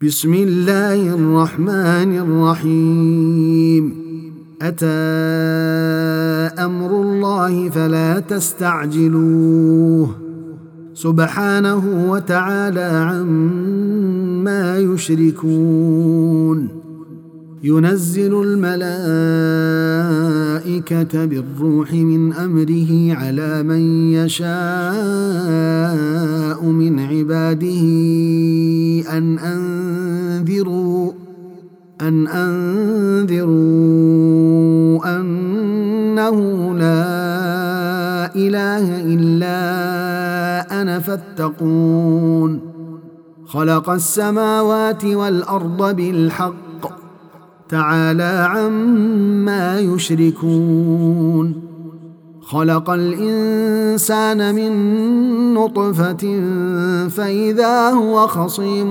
بسم الله الرحمن الرحيم. أتى أمر الله فلا تستعجلوه سبحانه وتعالى عما يشركون. ينزل الملائكة بالروح من أمره على من يشاء من عباده أن أنذروا أنه لا إله إلا أنا فاتقون. خلق السماوات والأرض بالحق تعالى عما يشركون. خلق الإنسان من نطفة فإذا هو خصيم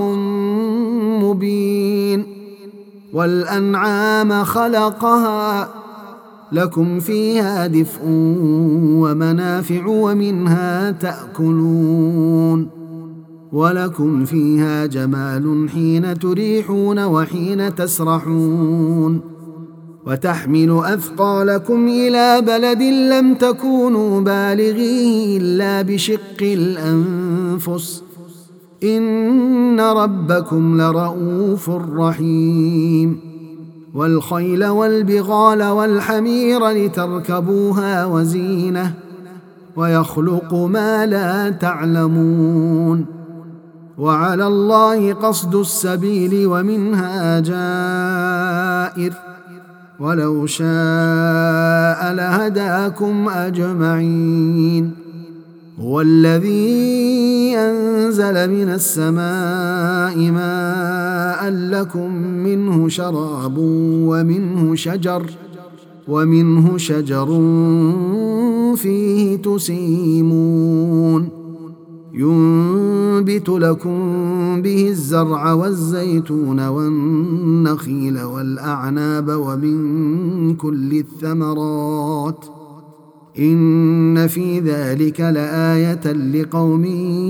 مبين. والأنعام خلقها لكم فيها دفء ومنافع ومنها تأكلون. ولكم فيها جمال حين تريحون وحين تسرحون. وتحمل أثقالكم إلى بلد لم تكونوا بالغيه إلا بشق الأنفس إن ربكم لرؤوف رحيم. والخيل والبغال والحمير لتركبوها وزينة ويخلق ما لا تعلمون. وعلى الله قصد السبيل ومنها جائر ولو شاء لهداكم أجمعين. هو الذي أنزل من السماء ماء لكم منه شراب ومنه شجر فيه تسيمون. ينبت لكم به الزرع والزيتون والنخيل والأعناب ومن كل الثمرات إن في ذلك لآية لقوم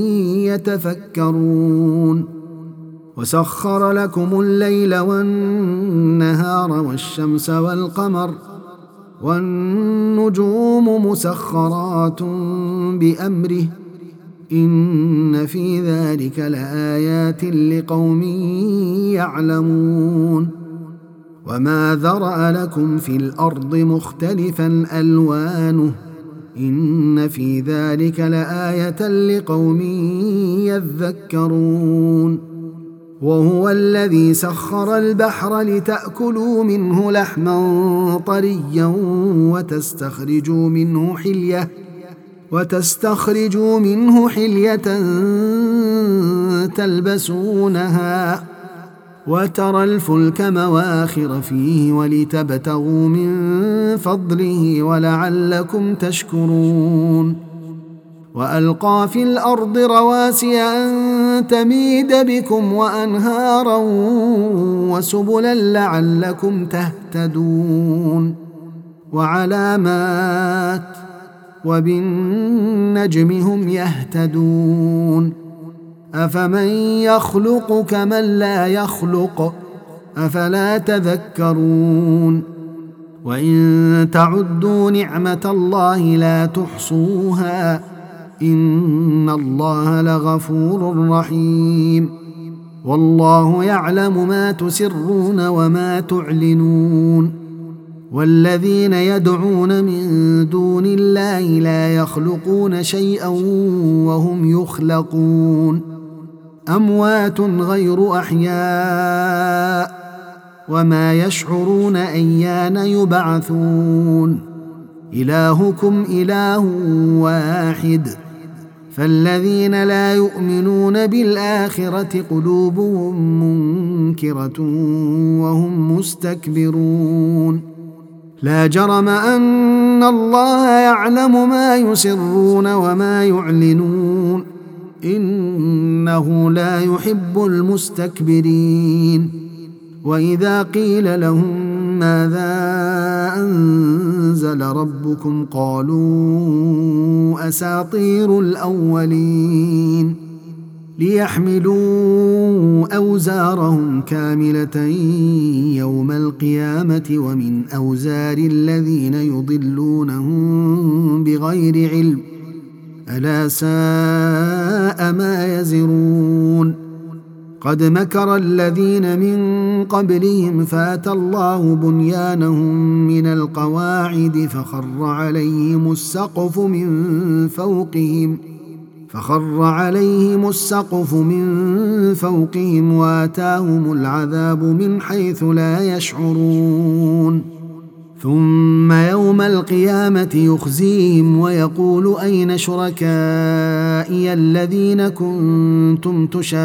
يتفكرون. وسخر لكم الليل والنهار والشمس والقمر والنجوم مسخرات بأمره إن في ذلك لآيات لقوم يعلمون. وما ذرأ لكم في الأرض مختلفا ألوانه إن في ذلك لآية لقوم يذكرون. وهو الذي سخر البحر لتأكلوا منه لحما طريا وتستخرجوا منه حلية تلبسونها وترى الفلك مواخر فيه ولتبتغوا من فضله ولعلكم تشكرون. وألقى في الأرض رواسي أن تميد بكم وأنهارا وسبلا لعلكم تهتدون. وعلامات وبالنجم هم يهتدون. أفمن يخلق كمن لا يخلق أفلا تذكرون. وإن تعدوا نعمة الله لا تحصوها إن الله لغفور رحيم. والله يعلم ما تسرون وما تعلنون. والذين يدعون من دون الله لا يخلقون شيئا وهم يخلقون. أموات غير أحياء وما يشعرون أيان يبعثون. إلهكم إله واحد فالذين لا يؤمنون بالآخرة قلوبهم منكرة وهم مستكبرون. لا جرم أن الله يعلم ما يسرون وما يعلنون إنه لا يحب المستكبرين. وإذا قيل لهم ماذا أنزل ربكم قالوا أساطير الأولين ليحملوا أوزارهم كاملة يوم القيامة ومن أوزار الذين يضلونهم بغير علم ألا ساء ما يزرون قد مكر الذين من قبلهم فأتى الله بنيانهم من القواعد فخر عليهم السقف من فوقهم وآتاهم العذاب من حيث لا يشعرون ثم يوم القيامة يخزيهم ويقول أين شركائي الذين كنتم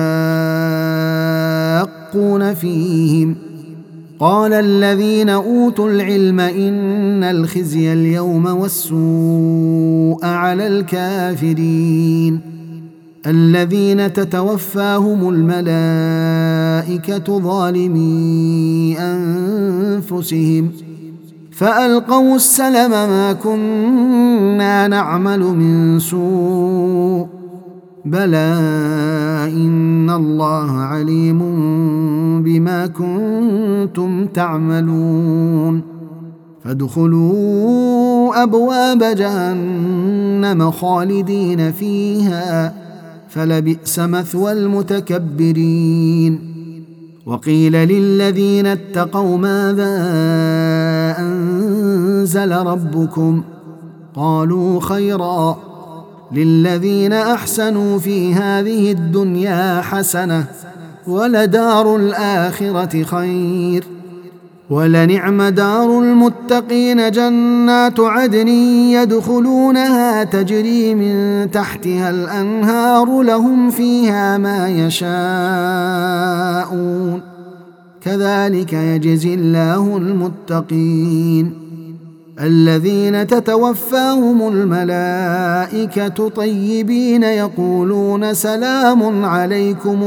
تشاقون فيهم قال الذين أوتوا العلم إن الخزي اليوم والسوء على الكافرين الذين تتوفاهم الملائكة ظالمي أنفسهم فألقوا السلم ما كنا نعمل من سوء بلى إن الله عليم بما كنتم تعملون فادخلوا أبواب جهنم خالدين فيها فلبئس مثوى المتكبرين وقيل للذين اتقوا ماذا أنزل ربكم قالوا خيرا للذين أحسنوا في هذه الدنيا حسنة ولدار الآخرة خير ولنعم دار المتقين جنات عدن يدخلونها تجري من تحتها الأنهار لهم فيها ما يشاءون كذلك يجزي الله المتقين الذين تتوفاهم الملائكة طيبين يقولون سلام عليكم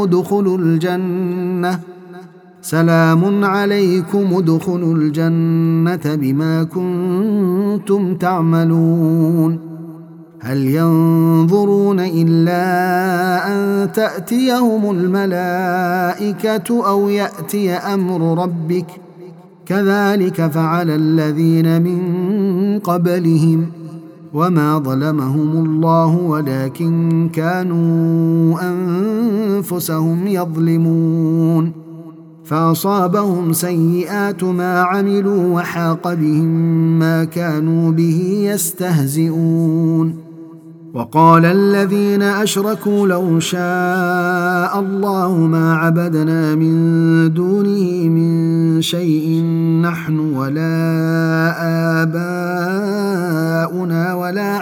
ادخلوا الجنة بما كنتم تعملون هل ينظرون إلا أن تأتيهم الملائكة أو يأتي أمر ربك كذلك فعل الذين من قبلهم وما ظلمهم الله ولكن كانوا أنفسهم يظلمون فأصابهم سيئات ما عملوا وحاق بهم ما كانوا به يستهزئون وقال الذين أشركوا لو شاء الله ما عبدنا من دونه من شيء نحن ولا آباؤنا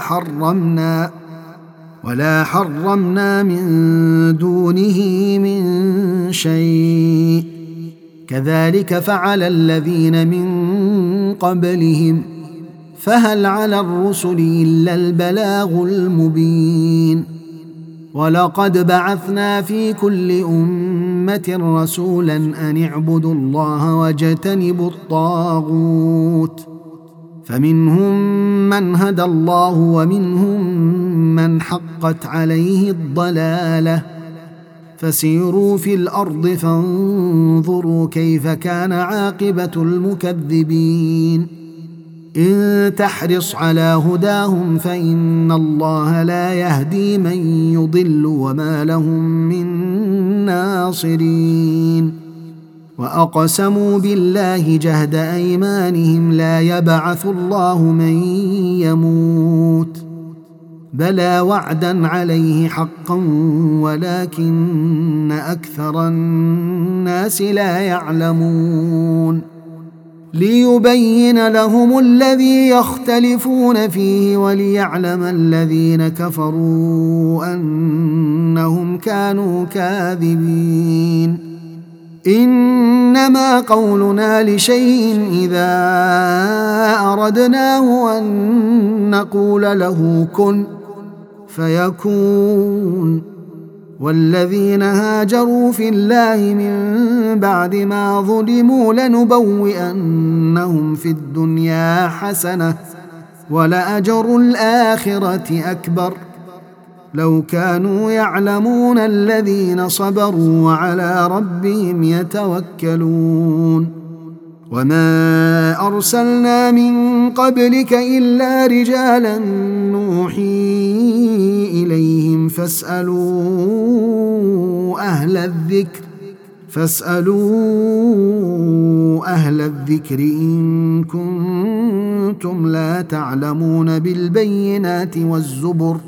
ولا حرمنا من دونه من شيء كذلك فعل الذين من قبلهم فهل على الرسل إلا البلاغ المبين ولقد بعثنا في كل أمة رسولا أن اعبدوا الله واجتنبوا الطاغوت فمنهم من هدى الله ومنهم من حقت عليه الضلالة فسيروا في الأرض فانظروا كيف كان عاقبة المكذبين إن تحرص على هداهم فإن الله لا يهدي من يضل وما لهم من ناصرين وأقسموا بالله جهد أيمانهم لا يبعث الله من يموت بلى وعدا عليه حقا ولكن أكثر الناس لا يعلمون ليبين لهم الذي يختلفون فيه وليعلم الذين كفروا أنهم كانوا كاذبين إنما قولنا لشيء إذا أردناه أن نقول له كن فيكون والذين هاجروا في الله من بعد ما ظلموا لنبوئنهم في الدنيا حسنة ولأجر الآخرة أكبر لو كانوا يعلمون الذين صبروا وعلى ربهم يتوكلون وما أرسلنا من قبلك إلا رجالا نوحي إليهم فاسألوا أهل الذكر إن كنتم لا تعلمون بالبينات والزبر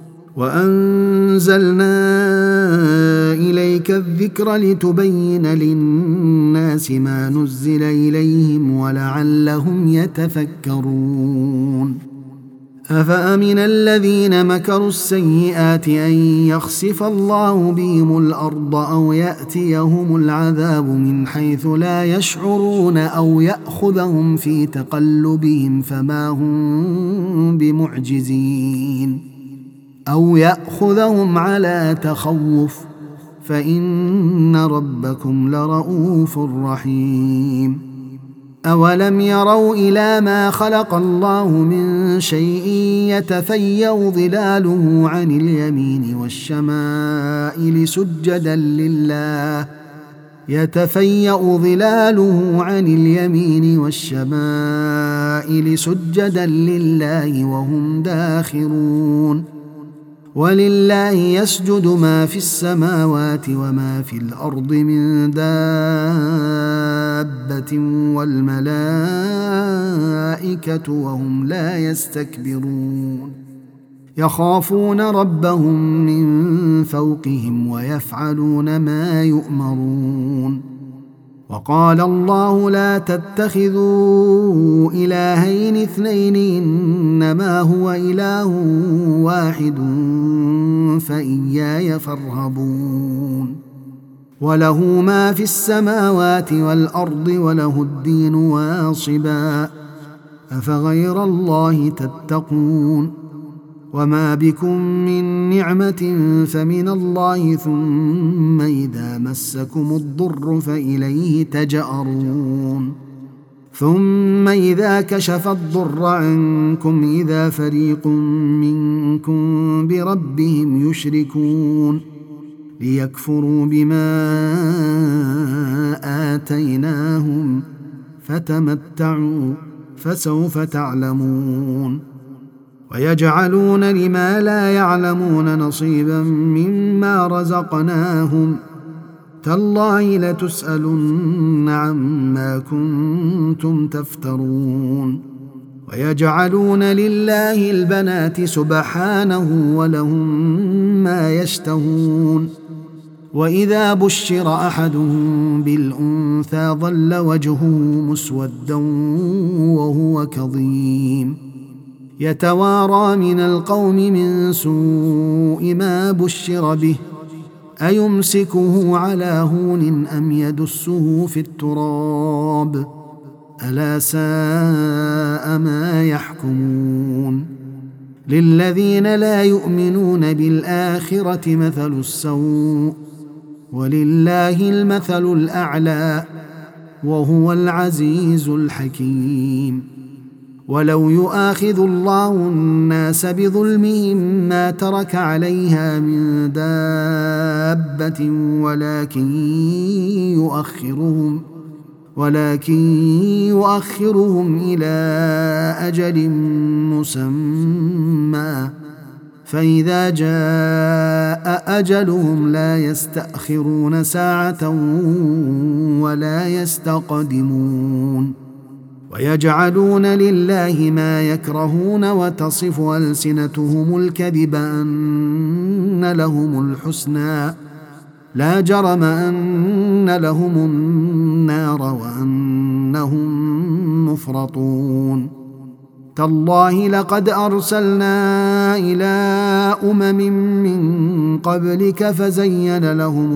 وأنزلنا إليك الذكر لتبين للناس ما نزل إليهم ولعلهم يتفكرون أفأمن الذين مكروا السيئات أن يخسف الله بهم الأرض أو يأتيهم العذاب من حيث لا يشعرون أو يأخذهم في تقلبهم فما هم بمعجزين أو يأخذهم على تخوف فإن ربكم لرؤوف رحيم أولم يروا إلى ما خلق الله من شيء يتفيأ ظلاله عن اليمين والشمائل سجدا لله وهم داخرون ولله يسجد ما في السماوات وما في الأرض من دابة والملائكة وهم لا يستكبرون يخافون ربهم من فوقهم ويفعلون ما يؤمرون وقال الله لا تتخذوا إلهين اثنين إنما هو إله واحد فإياي فارهبون وله ما في السماوات والأرض وله الدين واصبا أفغير الله تتقون وما بكم من نعمة فمن الله ثم إذا مسكم الضر فإليه تجأرون ثم إذا كشف الضر عنكم إذا فريق منكم بربهم يشركون ليكفروا بما آتيناهم فتمتعوا فسوف تعلمون ويجعلون لما لا يعلمون نصيبا مما رزقناهم تالله لتسألن عما كنتم تفترون ويجعلون لله البنات سبحانه ولهم ما يشتهون وإذا بشر أحدهم بالأنثى ظل وجهه مسودا وهو كظيم يتوارى من القوم من سوء ما بشر به أيمسكه على هون أم يدسه في التراب ألا ساء ما يحكمون للذين لا يؤمنون بالآخرة مثل السوء ولله المثل الأعلى وهو العزيز الحكيم ولو يؤاخذ الله الناس بظلمهم ما ترك عليها من دابة ولكن يؤخرهم إلى أجل مسمى فإذا جاء أجلهم لا يستأخرون ساعة ولا يستقدمون ويجعلون لله ما يكرهون وتصف ألسنتهم الكذب أن لهم الحسنى لا جرم أن لهم النار وأنهم مفرطون تالله لقد أرسلنا إلى أمم من قبلك فزين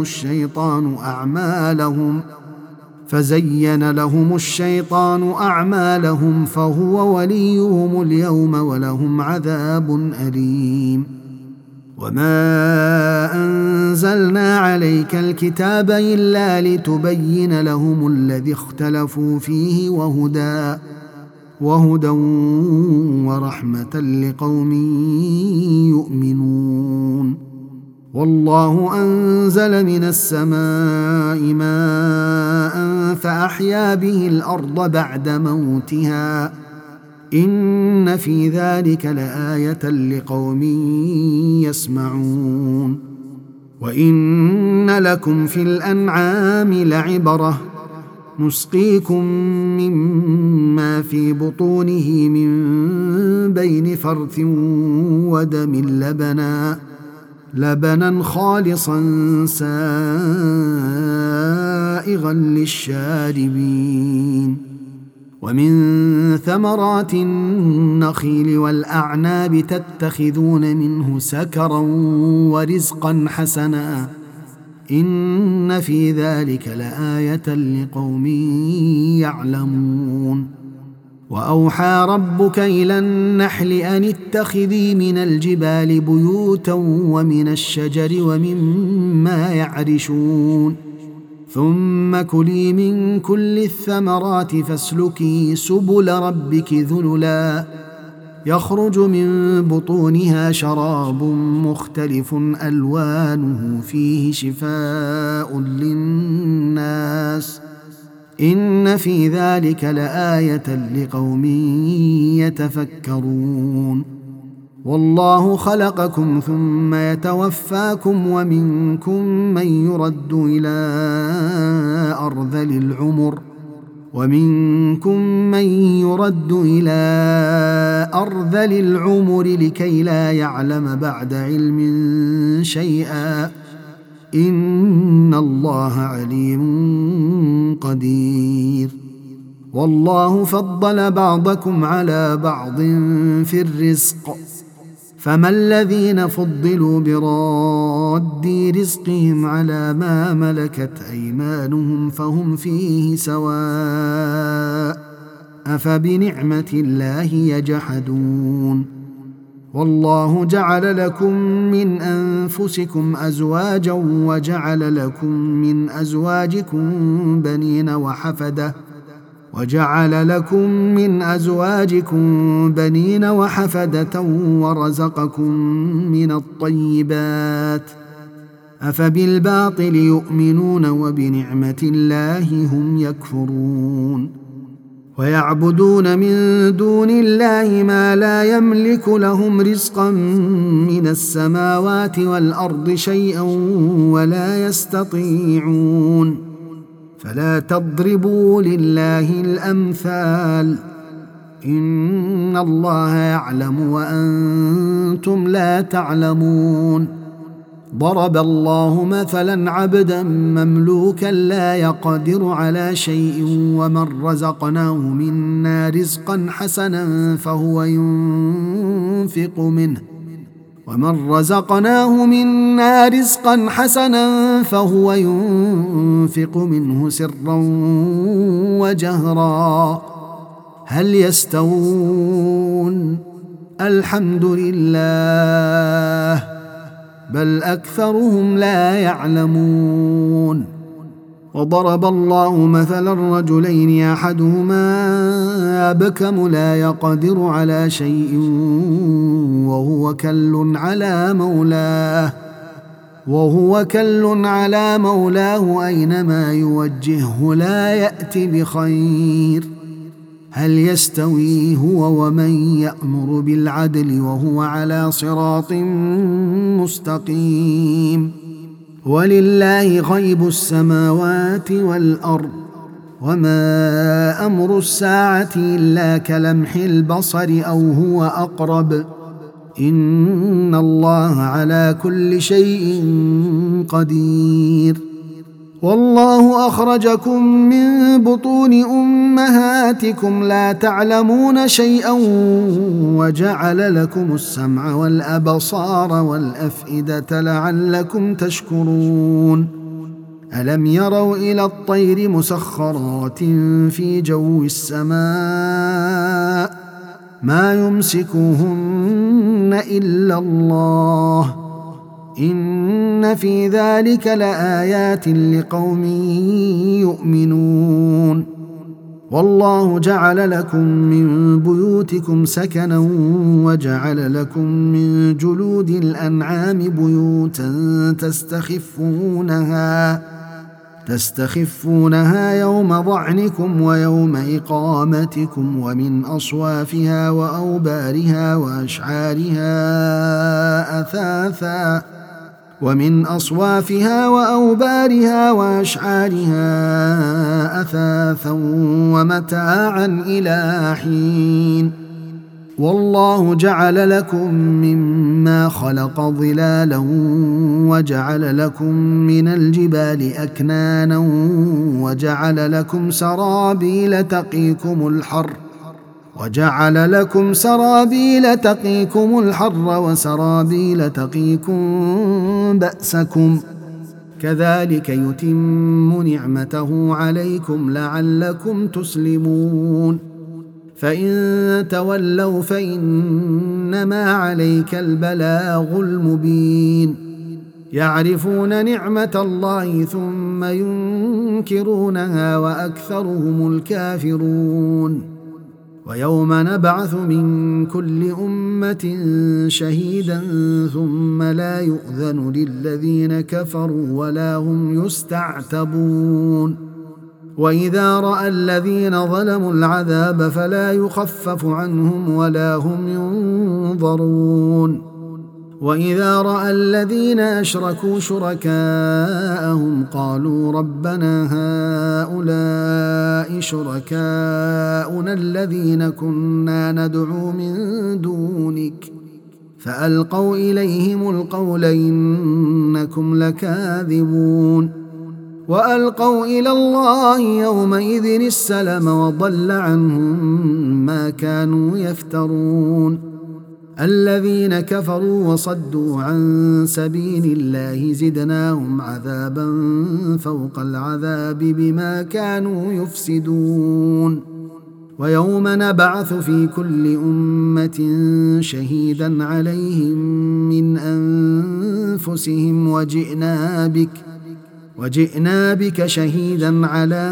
لهم الشيطان أعمالهم فهو وليهم اليوم ولهم عذاب أليم وما أنزلنا عليك الكتاب إلا لتبين لهم الذي اختلفوا فيه وهدى ورحمة لقوم يؤمنون. والله أنزل من السماء ماء فأحيا به الأرض بعد موتها إن في ذلك لآية لقوم يسمعون. وإن لكم في الأنعام لعبرة نسقيكم مما في بطونه من بين فرث ودم لبنا خالصا سائغا للشاربين. ومن ثمرات النخيل والأعناب تتخذون منه سكرا ورزقا حسنا إن في ذلك لآية لقوم يعلمون. وأوحى ربك إلى النحل أن اتخذي من الجبال بيوتا ومن الشجر ومما يعرشون ثم كلي من كل الثمرات فاسلكي سبل ربك ذللا يخرج من بطونها شراب مختلف ألوانه فيه شفاء للناس إن في ذلك لآية لقوم يتفكرون. والله خلقكم ثم يتوفاكم ومنكم من يرد إلى أرذل العمر لكي لا يعلم بعد علم شيئا إن الله عليم قدير. والله فضل بعضكم على بعض في الرزق فما الذين فضلوا براد رزقهم على ما ملكت أيمانهم فهم فيه سواء أفبنعمة الله يجحدون. والله جعل لكم من أنفسكم أزواجا وجعل لكم من أزواجكم بنين وحفدة ورزقكم من الطيبات أفبالباطل يؤمنون وبنعمة الله هم يكفرون. ويعبدون من دون الله ما لا يملك لهم رزقا من السماوات والأرض شيئا ولا يستطيعون فلا تضربوا لله الأمثال إن الله يعلم وأنتم لا تعلمون. ضرب الله مثلا عبدا مملوكا لا يقدر على شيء ومن رزقناه منا رزقا حسنا فهو ينفق منه سرا وجهرا هل يستوون؟ الحمد لله بل أكثرهم لا يعلمون. وضرب الله مثلا رجلين أحدهما أبكم لا يقدر على شيء وهو كل على مولاه أينما يوجهه لا يأتي بخير هل يستوي هو ومن يأمر بالعدل وهو على صراط مستقيم. ولله غيب السماوات والأرض وما أمر الساعة إلا كلمح البصر أو هو أقرب إن الله على كل شيء قدير. والله أخرجكم من بطون أمهاتكم لا تعلمون شيئا وجعل لكم السمع والأبصار والأفئدة لعلكم تشكرون. ألم يروا إلى الطير مسخرات في جو السماء ما يمسكهن إلا الله إن في ذلك لآيات لقوم يؤمنون. والله جعل لكم من بيوتكم سكنا وجعل لكم من جلود الأنعام بيوتا تستخفونها يوم ضعنكم ويوم إقامتكم ومن أصوافها وأوبارها وأشعارها أثاثا ومتاعا إلى حين والله جعل لكم مما خلق ظلالا وجعل لكم من الجبال أكنانا وجعل لكم سرابيل تقيكم الحر وسرابيل تقيكم بأسكم كذلك يتم نعمته عليكم لعلكم تسلمون فإن تولوا فإنما عليك البلاغ المبين يعرفون نعمة الله ثم ينكرونها وأكثرهم الكافرون ويوم نبعث من كل أمة شهيدا ثم لا يؤذن للذين كفروا ولا هم يستعتبون وإذا رأى الذين ظلموا العذاب فلا يخفف عنهم ولا هم ينظرون وإذا رأى الذين أشركوا شركاءهم قالوا ربنا هؤلاء شركاؤنا الذين كنا ندعو من دونك فألقوا إليهم القول إنكم لكاذبون وألقوا إلى الله يومئذ السلم وضل عنهم ما كانوا يفترون الذين كفروا وصدوا عن سبيل الله زدناهم عذابا فوق العذاب بما كانوا يفسدون ويوم نبعث في كل أمة شهيدا عليهم من أنفسهم وجئنا بك شهيدا على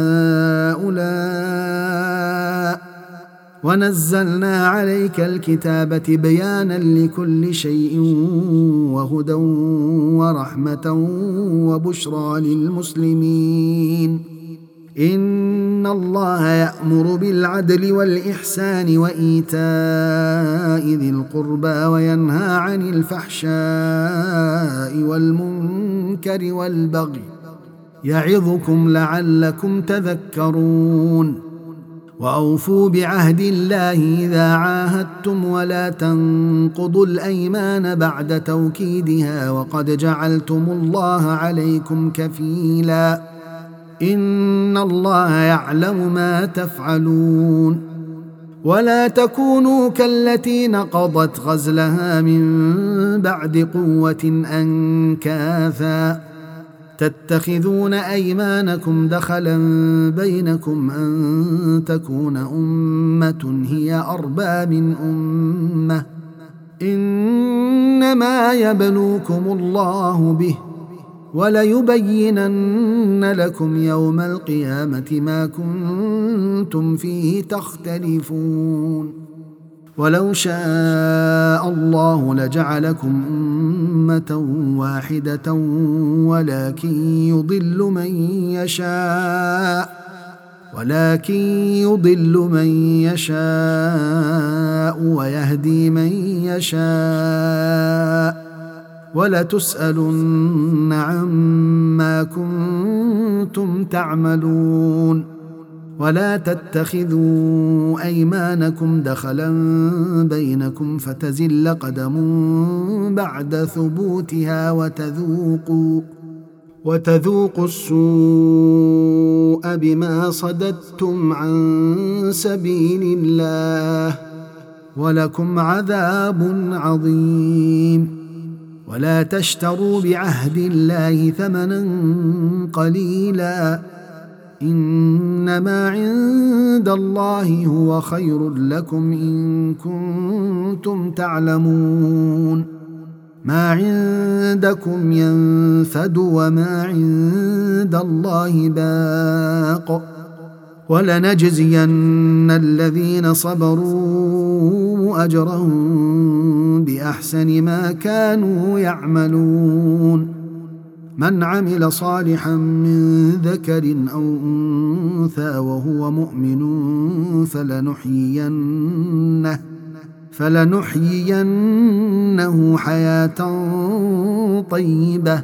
هؤلاء ونزلنا عليك الكتاب بيانا لكل شيء وهدى ورحمة وبشرى للمسلمين إن الله يأمر بالعدل والإحسان وإيتاء ذي القربى وينهى عن الفحشاء والمنكر والبغي يعظكم لعلكم تذكرون وأوفوا بعهد الله إذا عاهدتم ولا تنقضوا الأيمان بعد توكيدها وقد جعلتم الله عليكم كفيلا إن الله يعلم ما تفعلون ولا تكونوا كالتي نقضت غزلها من بعد قوة أنكاثا تتخذون أيمانكم دخلا بينكم أن تكون أمة هي أربى من أمة إنما يبلوكم الله به وليبينن لكم يوم القيامة ما كنتم فيه تختلفون ولو شاء الله لجعلكم أمة واحدة ولكن يضل من يشاء ويهدي من يشاء ولتسألن عما كنتم تعملون ولا تتخذوا أيمانكم دخلا بينكم فتزل قدم بعد ثبوتها وتذوقوا السوء بما صددتم عن سبيل الله ولكم عذاب عظيم ولا تشتروا بعهد الله ثمنا قليلا إنما عند الله هو خير لكم إن كنتم تعلمون ما عندكم ينفد وما عند الله باق ولنجزين الذين صبروا أجرهم بأحسن ما كانوا يعملون من عمل صالحا من ذكر أو أنثى وهو مؤمن فلنحيينه حياة طيبة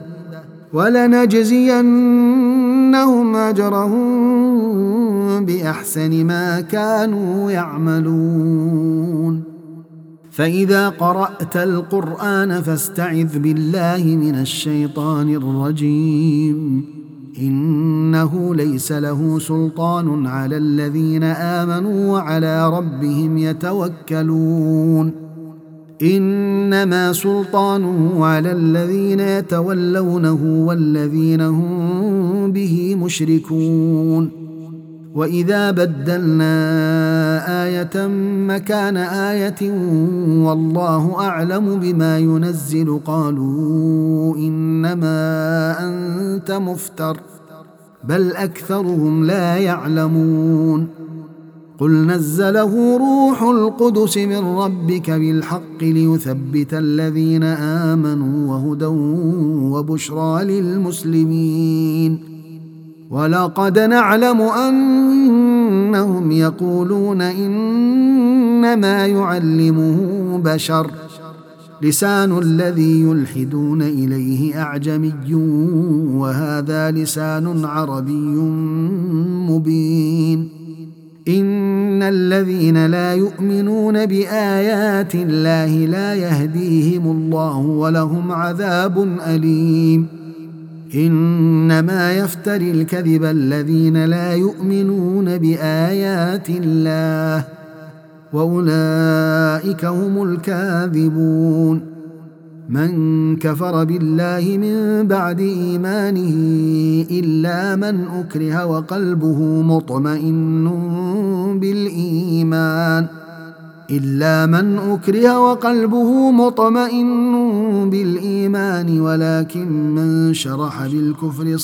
ولنجزينهم أجرهم بأحسن ما كانوا يعملون فإذا قرأت القرآن فاستعذ بالله من الشيطان الرجيم إنه ليس له سلطان على الذين آمنوا وعلى ربهم يتوكلون إنما سلطانه على الذين يتولونه والذين هم به مشركون وإذا بدلنا آية مكان آية والله أعلم بما ينزل قالوا إنما أنت مفتر بل أكثرهم لا يعلمون قل نزله روح القدس من ربك بالحق ليثبت الذين آمنوا وهدى وبشرى للمسلمين ولقد نعلم أنهم يقولون إنما يعلمه بشر لسان الذي يلحدون إليه أعجمي وهذا لسان عربي مبين إن الذين لا يؤمنون بآيات الله لا يهديهم الله ولهم عذاب أليم إنما يفتري الكذب الذين لا يؤمنون بآيات الله وأولئك هم الكاذبون من كفر بالله من بعد إيمانه إلا من أكره وقلبه مطمئن بالإيمان ولكن من شرح بالكفر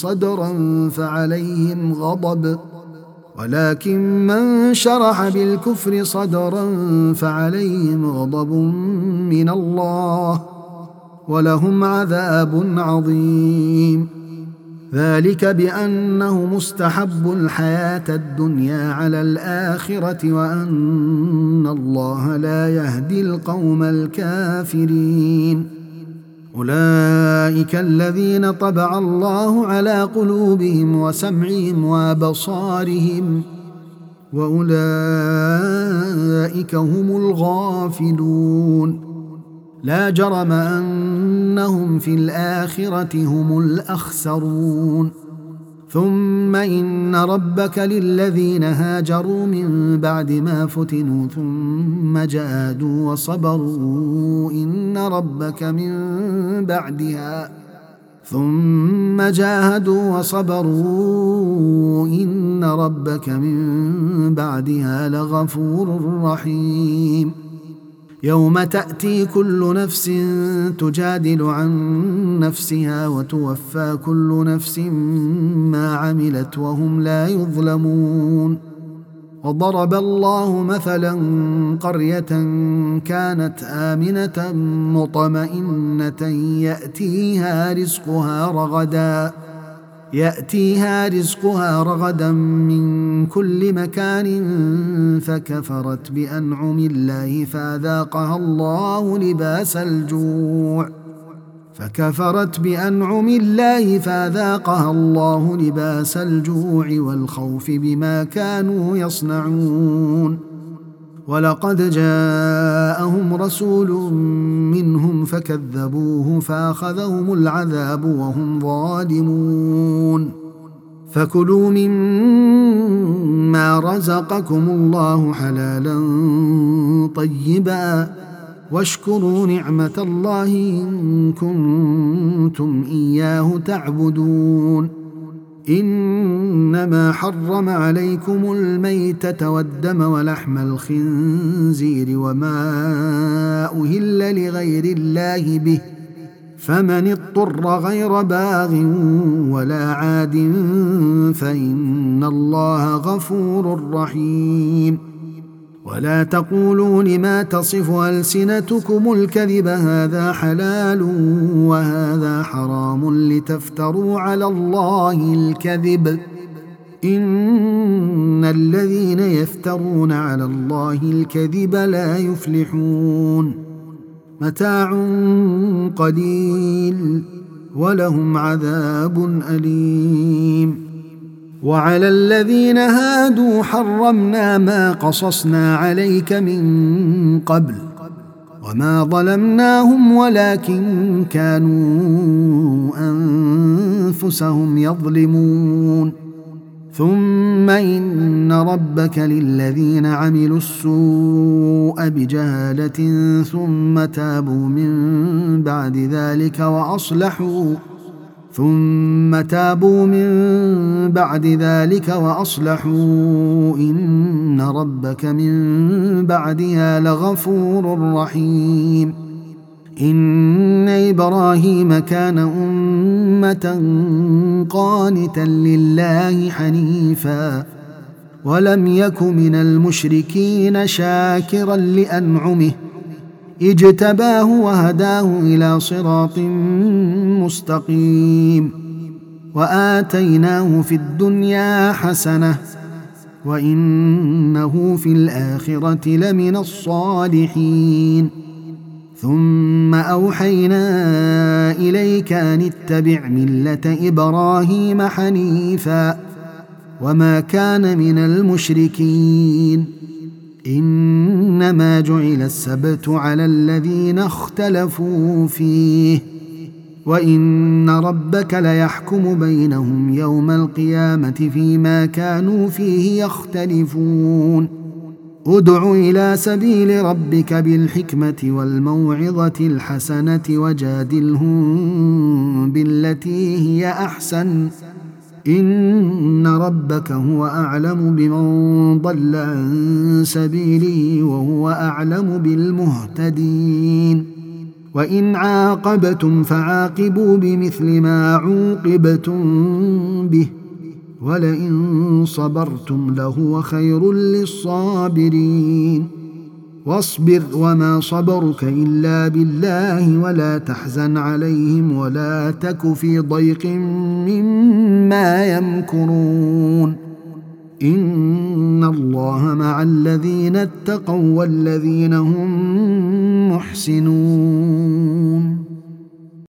صدرا فعليهم غضب من الله ولهم عذاب عظيم ذلك بأنه مستحب الحياة الدنيا على الآخرة وأن الله لا يهدي القوم الكافرين أولئك الذين طبع الله على قلوبهم وسمعهم وأبصارهم وأولئك هم الغافلون لا جرم أنهم في الآخرة هم الأخسرون ثم إن ربك للذين هاجروا من بعد ما فتنوا ثم جاهدوا وصبروا إن ربك من بعدها لغفور رحيم يوم تأتي كل نفس تجادل عن نفسها وتوفى كل نفس ما عملت وهم لا يظلمون وضرب الله مثلا قرية كانت آمنة مطمئنة يأتيها رزقها رغدا من كل مكان فكفرت بأنعم الله فأذاقها الله لباس الجوع والخوف بما كانوا يصنعون ولقد جاءهم رسول منهم فكذبوه فأخذهم العذاب وهم ظالمون فكلوا مما رزقكم الله حلالا طيبا واشكروا نعمة الله إن كنتم إياه تعبدون إنما حرم عليكم الميتة والدم ولحم الخنزير وما أهل لغير الله به فمن اضطر غير باغ ولا عاد فإن الله غفور رحيم. ولا تقولوا لما تصف ألسنتكم الكذب هذا حلال وهذا حرام لتفتروا على الله الكذب إن الذين يفترون على الله الكذب لا يفلحون. متاع قليل ولهم عذاب أليم. وعلى الذين هادوا حرمنا ما قصصنا عليك من قبل وما ظلمناهم ولكن كانوا أنفسهم يظلمون. ثم إن ربك للذين عملوا السوء بجهالة ثم تابوا من بعد ذلك وأصلحوا إن ربك من بعدها لغفور رحيم. إن إبراهيم كان أمة قانتا لله حنيفا ولم يك من المشركين شاكرا لأنعمه اجتباه وهداه إلى صراط مستقيم. وآتيناه في الدنيا حسنة وإنه في الآخرة لمن الصالحين. ثم أوحينا إليك أن اتبع ملة إبراهيم حنيفا وما كان من المشركين. إنما جعل السبت على الذين اختلفوا فيه وإن ربك ليحكم بينهم يوم القيامة فيما كانوا فيه يختلفون. ادع إلى سبيل ربك بالحكمة والموعظة الحسنة وجادلهم بالتي هي أحسن إن ربك هو أعلم بمن ضل عن سبيله وهو أعلم بالمهتدين. وإن عاقبتم فعاقبوا بمثل ما عوقبتم به ولئن صبرتم لهو خير للصابرين. واصبر وما صبرك إلا بالله ولا تحزن عليهم ولا تك في ضيق مما يمكرون. إن الله مع الذين اتقوا والذين هم محسنون.